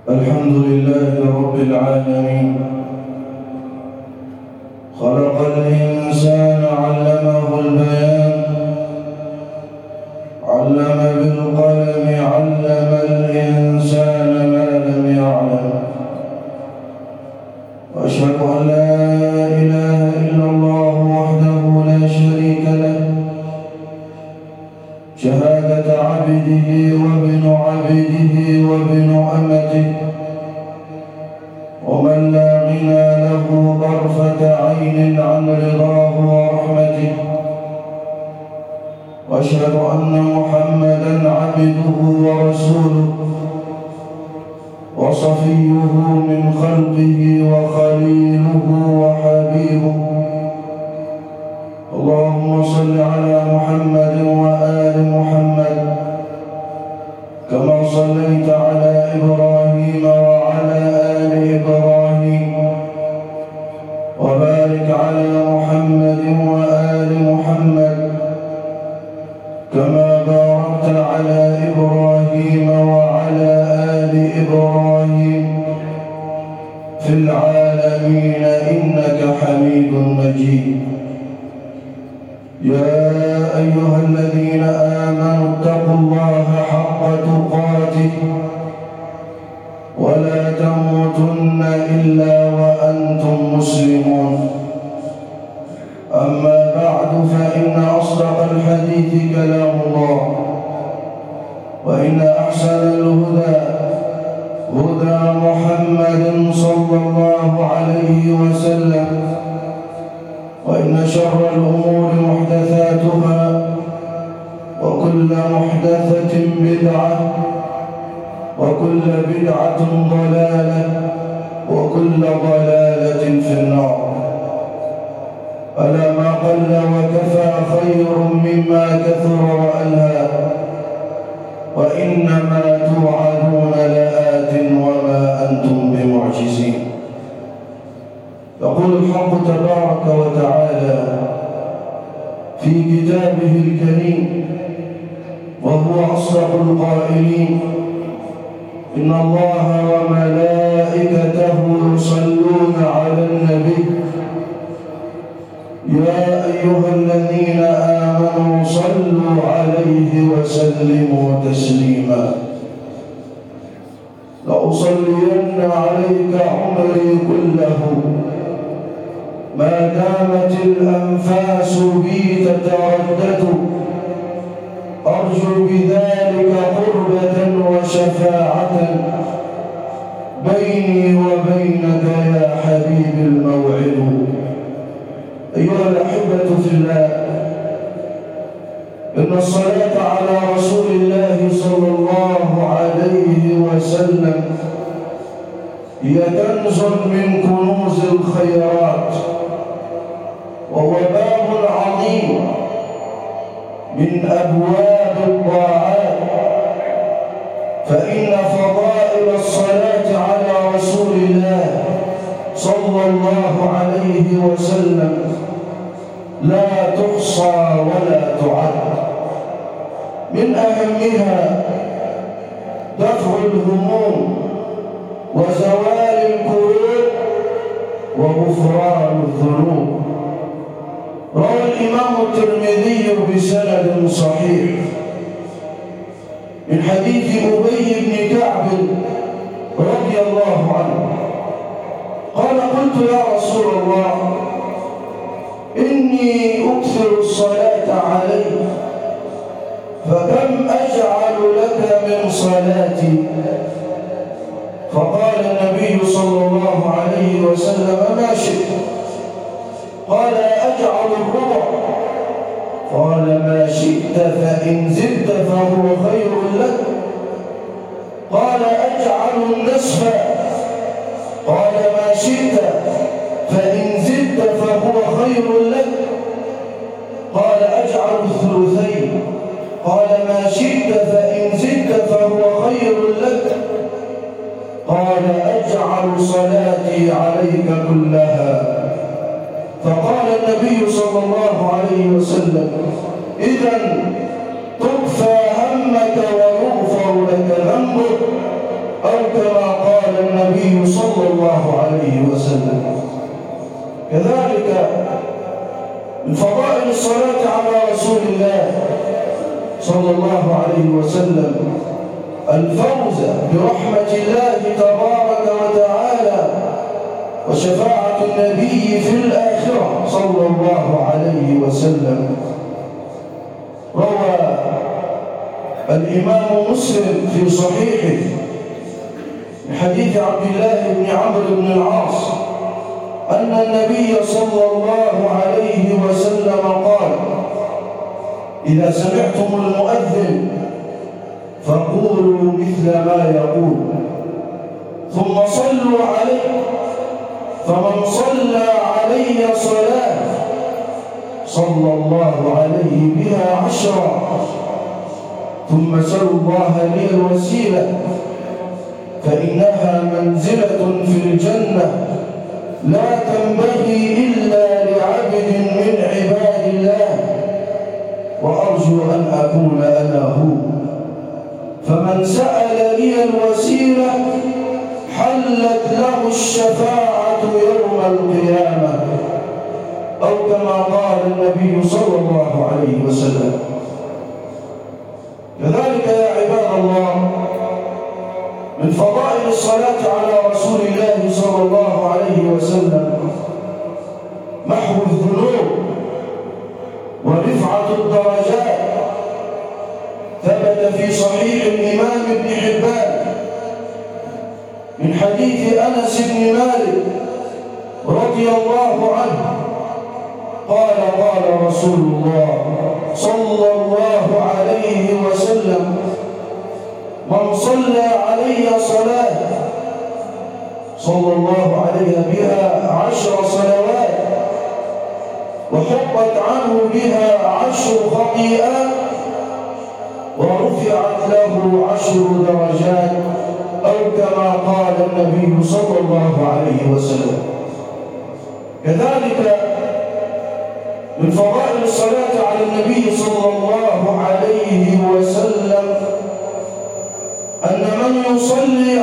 الحمد لله رب العالمين. خلق الإنسان علمه البيان، علم بالقلم علم الإنسان ما لم يعلم. وأشهد أن لا إله إلا الله وحده لا شريك له، شهادة عبده وابن عبده وابن أمته، ومن لا غنى له طرفة عين عن رضاه ورحمته. وأشهد أن محمدًا عبده ورسوله وصفيه من خلقه وخليله وحبيبه. اللهم صل على محمد وآل محمد كما صليت على إبراهيم وعلى آل إبراهيم، وبارك على محمد وآل محمد كما باركت على إبراهيم وعلى آل إبراهيم في العالمين إنك حميد مجيد. يا أيها الذين آمنوا اتقوا الله حق تقاته ولا تموتن إلا وأنتم مسلمون. أما بعد، فإن أصدق الحديث كلام الله، وإن أحسن الهدى هدى محمد صلى الله عليه وسلم، وإن شر الأمور محدثاتها، وكل محدثة بدعة، وكل بدعة ضلالة، وكل ضلالة في النار. ألا ما قل وكفى خير مما كثر وألهى، وإنما توعدون لآت وما أنتم بمعجزين. يقول الحق تبارك وتعالى في كتابه الكريم وهو أصدق القائلين: إن الله وملائكته يصلون على النبي يا أيها الذين آمنوا صلوا عليه وسلموا تسليما. لأصلين عليك عمري كله ما دامت الأنفاس بي تتردد، أرجو بذلك قربة وشفاعة بيني وبينك يا حبيبي الموعد. أيها الأحبة في الله، إن الصلاة على رسول الله صلى الله عليه وسلم هي كنز من كنوز الخيرات، وهو باب عظيم من أبواب الطاعات. فإن فضائل الصلاة على رسول الله صلى الله عليه وسلم لا تحصى ولا تعد. من أهمها دفع الهموم وزوال الكروب وغفران الذنوب. روى الإمام الترمذي بسند صحيح من حديث أبي بن كعب رضي الله عنه قال: قلت يا رسول الله، إني أكثر الصلاة عليك، فكم أجعل لك من صلاتي؟ فقال النبي صلى الله عليه وسلم: ما شئت. قال: أجعل الربع؟ قال: ما شئت، فإن زدت فهو خير لك. قال: أجعل النصف؟ قال: ما شئت، فإن زدت فهو خير لك. قال: أجعل الثلثين؟ قال: ما شئت، فإن زدت فهو خير لك. قال: أجعل صلاتي عليك كلها. فقال النبي صلى الله عليه وسلم: إذن تكفى همك ويغفر لك ذنبك أو كما قال النبي صلى الله عليه وسلم. كذلك من فضائل الصلاة على رسول الله صلى الله عليه وسلم الفوز برحمة الله تبارك وتعالى وشفاعة النبي في الآخرة صلى الله عليه وسلم. روى الإمام مسلم في صحيحه من حديث عبد الله بن عمرو بن العاص أن النبي صلى الله عليه وسلم قال: إذا سمعتم المؤذن فقولوا مثل ما يقول ثم صلوا عليه، فمن صلى علي صلاة صلى الله عليه بها 10، ثم سلوا الله لي الوسيلة فإنها منزلة في الجنة لا تنبغي إلا لعبد من عباد الله، وأرجو أن أكون أنا هو. فمن سأل لي الوسيلة حلت له الشفاعة يوم القيامة، أو كما قال النبي صلى الله عليه وسلم. كذلك يا عباد الله من فضائل الصلاة على رسول الله صلى الله عليه وسلم محو الذنوب ورفعة الدرجات. ثبت في صحيح الإمام ابن حبان من حديث أنس بن مالك رضي الله عنه قال: قال رسول الله صلى الله عليه وسلم: من صلى علي صلاة صلى الله عليه بها 10 صلوات وحطت عنه بها 10 خطيئات ورفعت له 10 درجات، أو كما قال النبي صلى الله عليه وسلم. كذلك من فضائل الصلاة على النبي صلى الله عليه وسلم أن من يصلي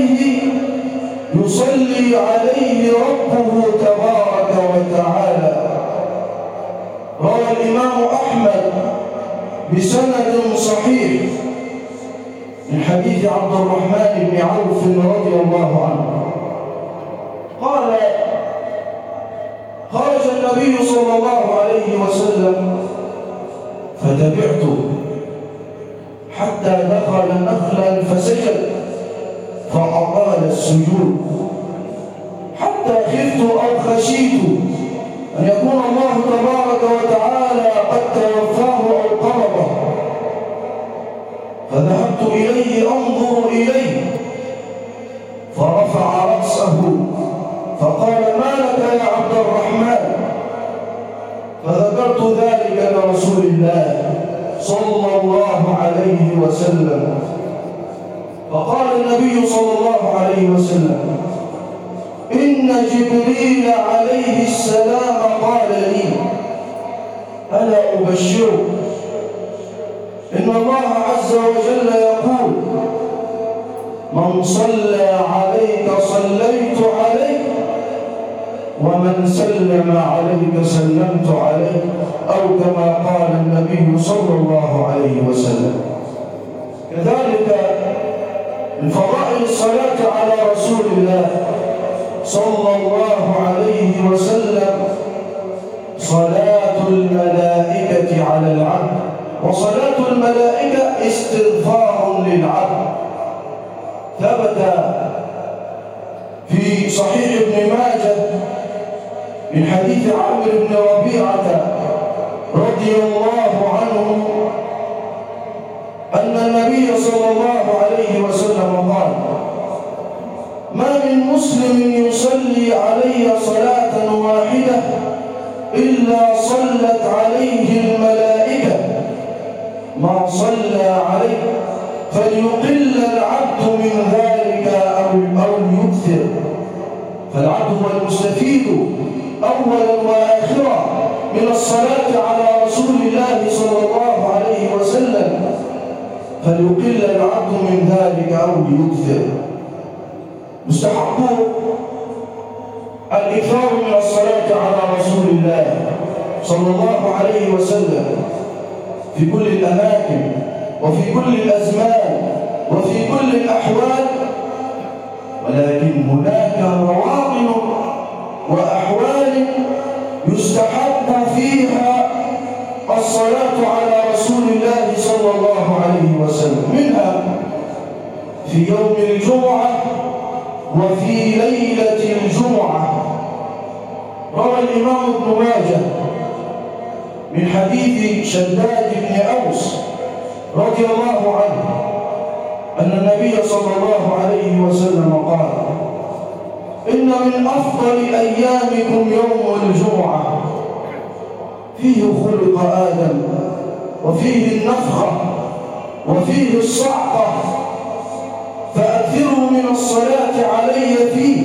عليه ربه تبارك وتعالى. روى الإمام أحمد بسند صحيح من حديث عبد الرحمن بن عوف رضي الله عنه قال: خرج النبي صلى الله عليه وسلم فتبعته حتى دخل نخلا فسجد فأطال السجود حتى خفت أو خشيت أن يكون الله تبارك وتعالى قد توفاه أو قبضه، فذهبت إليه أنظر إليه فرفع رأسه فقال: ما لك يا عبد الرحمن؟ فذكرت ذلك لرسول الله صلى الله عليه وسلم، فقال النبي صلى الله عليه وسلم: إن جبريل عليه السلام قال لي: ألا أبشرك إن الله عز وجل يقول: من صلى عليك صليت عليه، ومن سلم عليك سلمت عليه، أو كما قال النبي صلى الله عليه وسلم. كذلك من فضائل الصلاة على رسول الله صلى الله عليه وسلم صلاة الملائكة على العبد، وصلاة الملائكة استغفار للعبد. ثبت في صحيح ابن ماجه من حديث عمرو بن ربيعة رضي الله عنه أن النبي صلى الله عليه وسلم قال: ما من مسلم يصلي علي صلاة واحدة إلا صلت عليه الملائكة ما صلى عليه، فليقل العبد من ذلك أو يكثر. فالعبد هو المستفيد أولا وآخرا من الصلاة على رسول الله صلى الله عليه وسلم، فليقل العبد من ذلك أو ليكثر. مستحق الإكثار من الصلاة على رسول الله صلى الله عليه وسلم في كل الأماكن وفي كل الأزمان وفي كل الأحوال، ولكن هناك مواطن وأحوال يستحب فيها الصلاة على رسول الله صلى الله عليه وسلم، منها في يوم الجمعة وفي ليلة الجمعة. روى الإمام ابن ماجه من حديث شداد بن أوس رضي الله عنه أن النبي صلى الله عليه وسلم قال: إن من أفضل أيامكم يوم الجمعة، فيه خلق آدم وفيه النفخة وفيه الصعقة، فأكثروا من الصلاة علي فيه،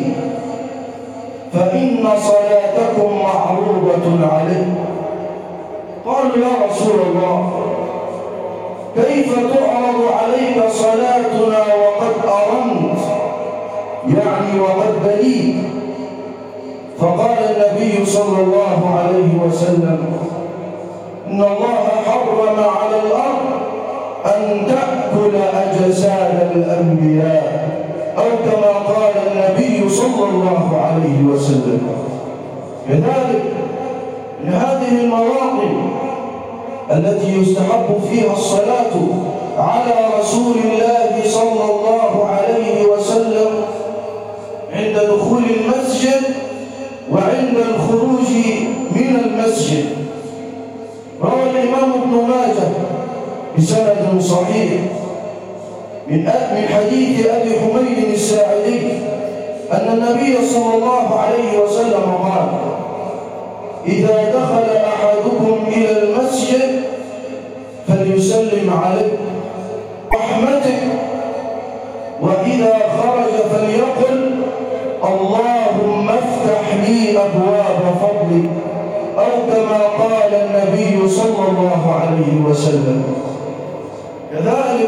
فإن صلاتكم معروضة عليه. قالوا: يا رسول الله، كيف تعرض عليك صلاتنا وقد أرمت، يعني وقد بليت؟ فقال النبي صلى الله عليه وسلم: إن الله حرم على الأرض أن تأكل أجساد الأنبياء، أو كما قال النبي صلى الله عليه وسلم. كذلك من هذه المواطن التي يستحب فيها الصلاة على رسول الله صلى الله عليه وسلم عند دخول المسجد وعند الخروج من المسجد. روى الإمام ابن ماجه بسند صحيح من حديث أبي حميد الساعدي أن النبي صلى الله عليه وسلم قال: إذا دخل أحدكم إلى المسجد فليسلم عليه رحمتك، وإذا خرج فليقل: اللهم افتح لي أبواب فضلك، أو كما قال النبي صلى الله عليه وسلم. كذلك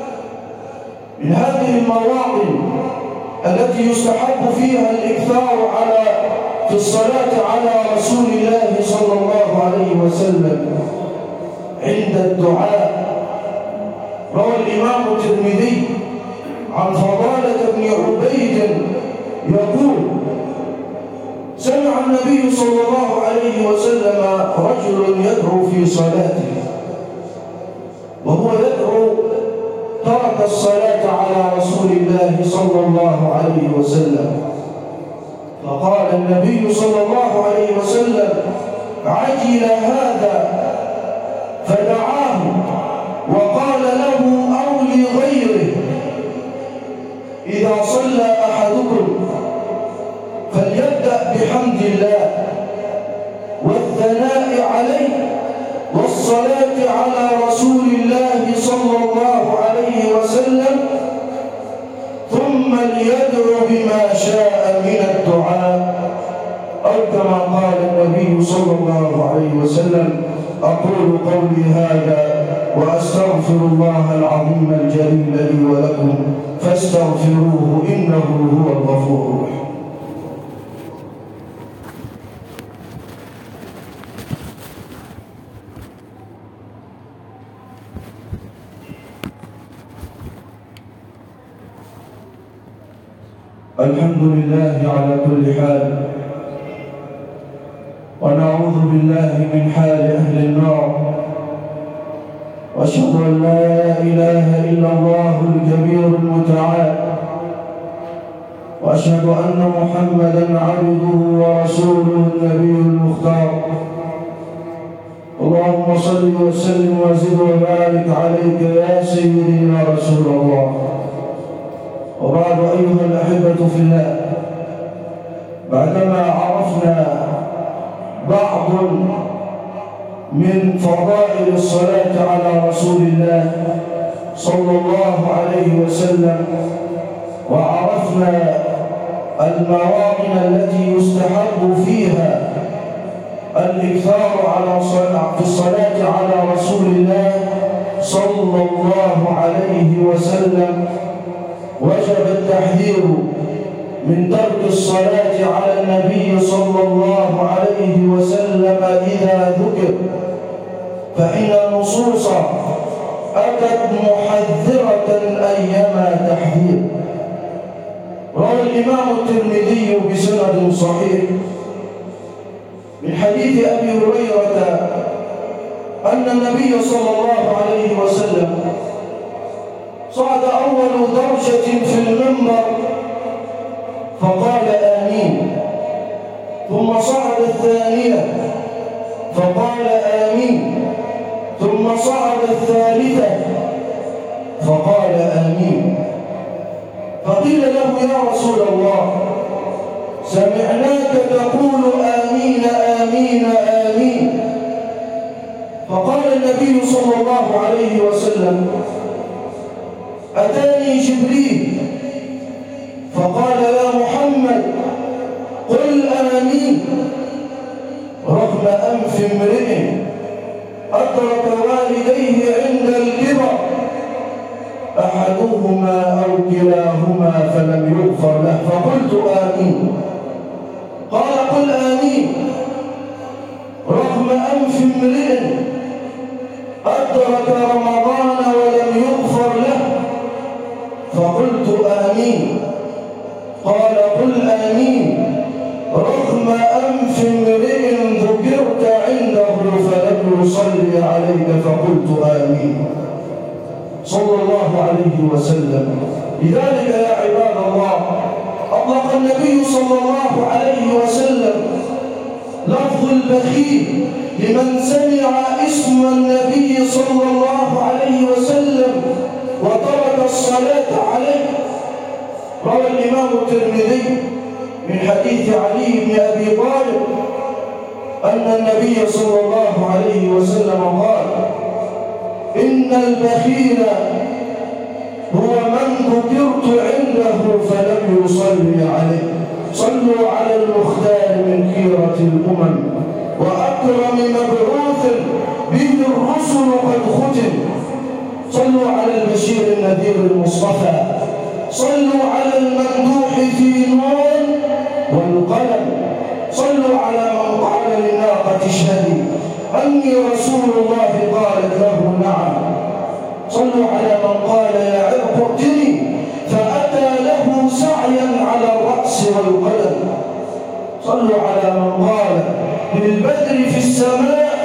من هذه المواطن التي يستحب فيها الإكثار في الصلاة على رسول الله صلى الله عليه وسلم عند الدعاء. روى الإمام الترمذي عن فضالة بن عبيد يقول: سمع النبي صلى الله عليه وسلم رجل يدعو في صلاته، وهو يدعو ترك الصلاة على رسول الله صلى الله عليه وسلم، فقال النبي صلى الله عليه وسلم: عجل هذا، فدعاه وقال له أو لغيره: إذا صلى أحدكم فليبدأ بحمد الله والثناء عليه والصلاة على رسول الله صلى الله عليه وسلم، ثم ليدعو بما شاء من الدعاء، أو كما قال النبي صلى الله عليه وسلم: أقول قولي هذا وأستغفر الله العظيم الجليل لي ولكم فاستغفروه إنه هو الغفور الرحيم. الحمد لله على كل حال، ونعوذ بالله من حال أهل النار، وأشهد أن لا إله إلا الله الكبير المتعال، وأشهد أن محمدًا عبده ورسوله النبي المختار. اللهم صل وسلم وزد وبارك عليك يا سيدي يا رسول الله. وبعد أيها الأحبة في الله، بعدما عرفنا بعض من فضائل الصلاة على رسول الله صلى الله عليه وسلم، وعرفنا المواطن التي يستحب فيها الإكثار في الصلاة على رسول الله صلى الله عليه وسلم وجب التحذير من ترك الصلاة على النبي صلى الله عليه وسلم إذا ذكر، فإن النصوص أتت محذرة أيما تحذير. روى الإمام الترمذي بسند صحيح من حديث أبي هريرة أن النبي صلى الله عليه وسلم صعد أول درجة في المنبر فقال آمين، ثم صعد الثانية فقال آمين، ثم صعد الثالثة فقال آمين. فقيل له يا رسول الله سمعناك تقول آمين آمين آمين. فقال النبي صلى الله عليه وسلم أتاني جبريل فقال يا محمد قل آمين، رغم أنف امرئ أدرك والديه عند الكبر أحدهما أو كلاهما فلم يغفر له، فقلت آمين. قال قل آمين، رغم أنف امرئ أدرك رمضان ولم يغفر له، فقلت آمين. قال قل آمين، رغم أنف امرئ ذكرت عنده فلم يصلي عليك، فقلت آمين. صلى الله عليه وسلم. لذلك يا عباد الله أطلق النبي صلى الله عليه وسلم لفظ البخيل لمن سمع اسم النبي صلى الله عليه وسلم وترك الصلاة عليه. روى الإمام الترمذي من حديث علي بن أبي طالب أن النبي صلى الله عليه وسلم قال إن البخيل هو من ذكرت عنده فلم يصلي عليه. صلوا على المختار من خيرة الأمم وأكرم مبعوث به الرسل قد ختم. صلوا على البشير النذير المصطفى، صلوا على الممدوح في نون والقلم، صلوا على من قال للناقة اشهدي أني رسول الله قالت له نعم، صلوا على من قال يا عرق ائتني فأتى له سعيا على الرأس والقدم، صلوا على من قال للبدر في السماء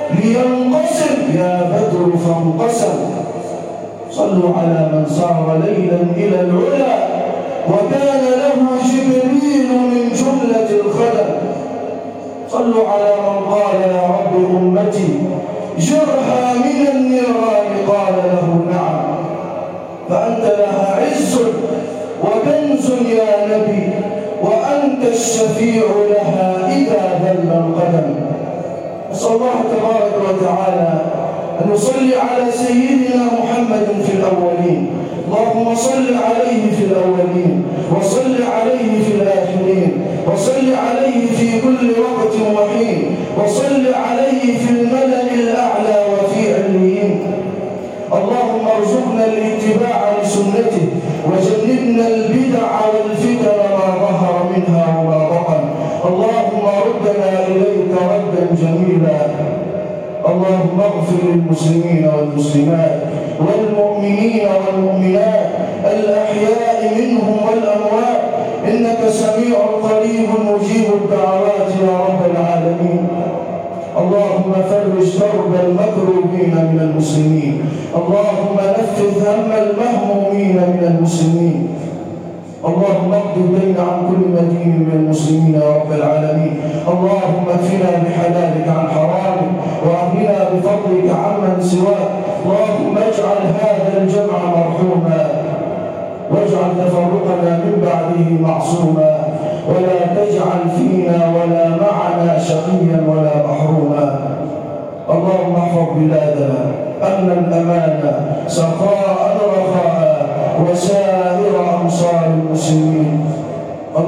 لينقسم يا بدر فانقسم، صلوا على من سار ليلا إلى العلا وكان له جبريل من جملة الخدم، صلوا على من قال يا رب أمتي جرها من النيران قال له نعم، فأنت لها عز وكنز يا نبي وأنت الشفيع لها إذا ذل القدم. نسأل الله تبارك وتعالى أن نصلي على سيدنا محمد في الأولين، اللهم صل عليه في الأولين وصل عليه في الآخرين وصل عليه في كل وقت وحين وصل عليه في الملأ الأعلى وفي عليين. اللهم ارزقنا الاتباع لسنته وجنبنا البدع والفتن ما ظهر منها وما بطن. اللهم ردنا إليك ردا جميلا. اللهم اغفر للمسلمين والمسلمات والمؤمنين والمؤمنات الأحياء منهم والأموات إنك سميع قريب مجيب الدعوات يا رب العالمين. اللهم فرج كرب المكروبين من المسلمين، اللهم نفذ هم المهمومين من المسلمين، اللهم اقض الدين عن كل مدين من المسلمين يا رب العالمين. اللهم اكفنا بحلالك عن حرامك واغننا بفضلك عمن سواك. اللهم اجعل هذا الجمع مرحوما واجعل تفرقنا من بعده معصوما، ولا تجعل فينا ولا معنا شقيا ولا محروما. اللهم احفظ بلادنا امنا امانا سخاء رخاء وسائر امصار المسلمين. اللهم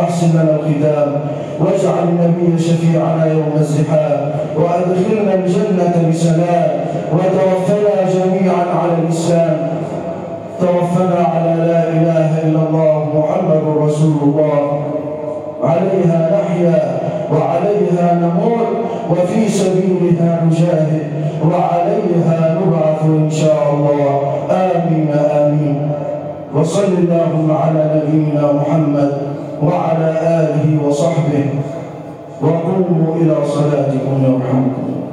وأحسن لنا الختام، واجعل النبي شفيعنا يوم الزحام، وأدخلنا الجنة بسلام، وتوفنا جميعا على الإسلام، توفنا على لا إله إلا الله محمد رسول الله. عليها نحيا وعليها نموت وفي سبيلها نجاهد وعليها نبعث إن شاء الله. آمين آمين. وصل اللهم على نبينا محمد وعلى آله وصحبه، وقوموا إلى صلاتكم يرحمكم.